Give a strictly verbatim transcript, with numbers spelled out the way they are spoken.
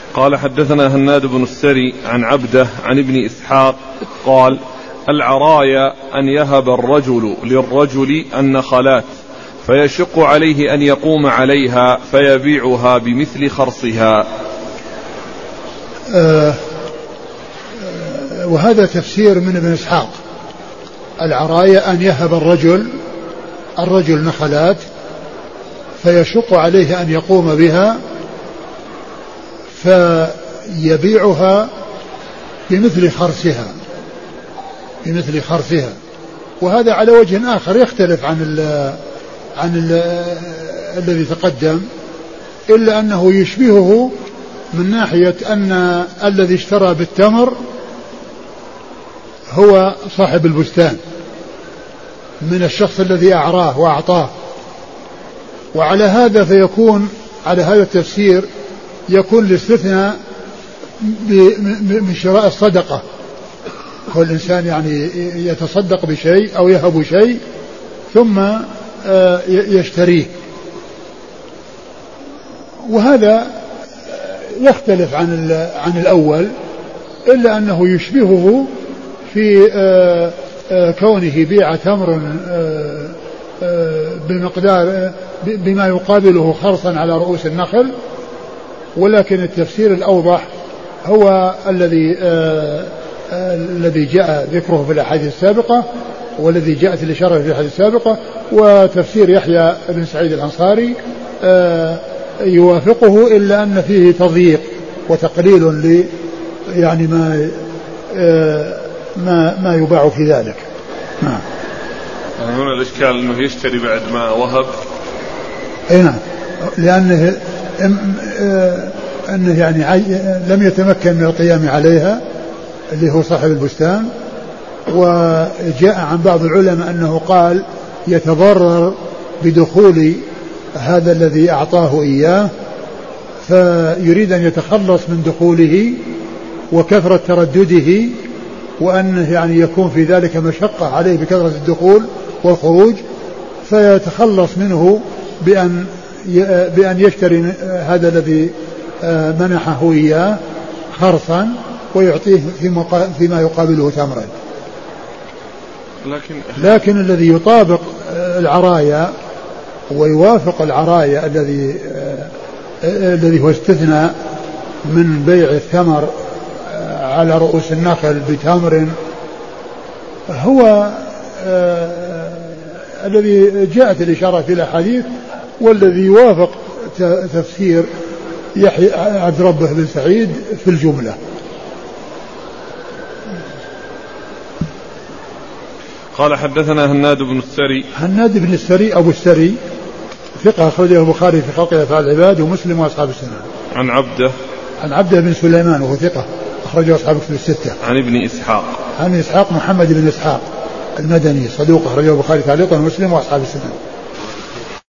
قال حدثنا هناد بن السري عن عبده عن ابن إسحاق قال العرايا أن يهب الرجل للرجل النخلات فيشق عليه أن يقوم عليها فيبيعها بمثل خرصها. آه آه وهذا تفسير من ابن إسحاق. العرايا أن يهب الرجل الرجل نخلات فيشق عليه أن يقوم بها فيبيعها بمثل خرصها بمثل خرصها وهذا على وجه آخر يختلف عن ال عن ال الذي تقدم، إلا أنه يشبهه من ناحية أن الذي اشترى بالتمر هو صاحب البستان من الشخص الذي أعراه وأعطاه، وعلى هذا فيكون على هذا التفسير يكون الاستثناء من شراء الصدقة، كل إنسان يعني يتصدق بشيء أو يهب شيء ثم يشتريه، وهذا يختلف عن عن الأول إلا أنه يشبهه في كونه بيع تمر بمقدار بما يقابله خرصا على رؤوس النخل، ولكن التفسير الأوضح هو الذي الذي جاء ذكره في الأحاديث السابقة والذي جاءت الإشارة في الأحاديث السابقة، وتفسير يحيى بن سعيد الأنصاري يوافقه إلا أن فيه تضييق وتقليل ل يعني ما ما ما يباع في ذلك. نعم. هنا الإشكال أنه يشتري بعد ما وهب. أي نعم، لأنه أنه يعني لم يتمكن من القيام عليها اللي هو صاحب البستان، وجاء عن بعض العلماء أنه قال يتضرر بدخول هذا الذي أعطاه إياه فيريد أن يتخلص من دخوله وكثرة تردده، وأنه يعني يكون في ذلك مشقة عليه بكثرة الدخول والخروج، فيتخلص منه بأن بأن يشتري هذا الذي منحه إياه خرصا ويعطيه فيما يقابله تمرا. لكن, لكن الذي يطابق العرايا ويوافق العرايا الذي الذي هو استثناء من بيع الثمر على رؤوس النخل بتمر هو الذي جاءت الإشارة في الأحاديث، والذي يوافق تفسير يحيى عبد ربه بن سعيد في الجملة. قال حدثنا هناد بن السري. هناد بن السري أبو السري ثقة أخرجه البخاري في خلق أفعال العباد ومسلم وأصحاب السنة. عن عبده عن عبده بن سليمان وهو ثقة أخرجه أصحاب الكتب الستة. عن ابن إسحاق عن إسحاق محمد بن إسحاق المدني صدوق أخرجه البخاري تعليقا ومسلم وأصحاب السنة.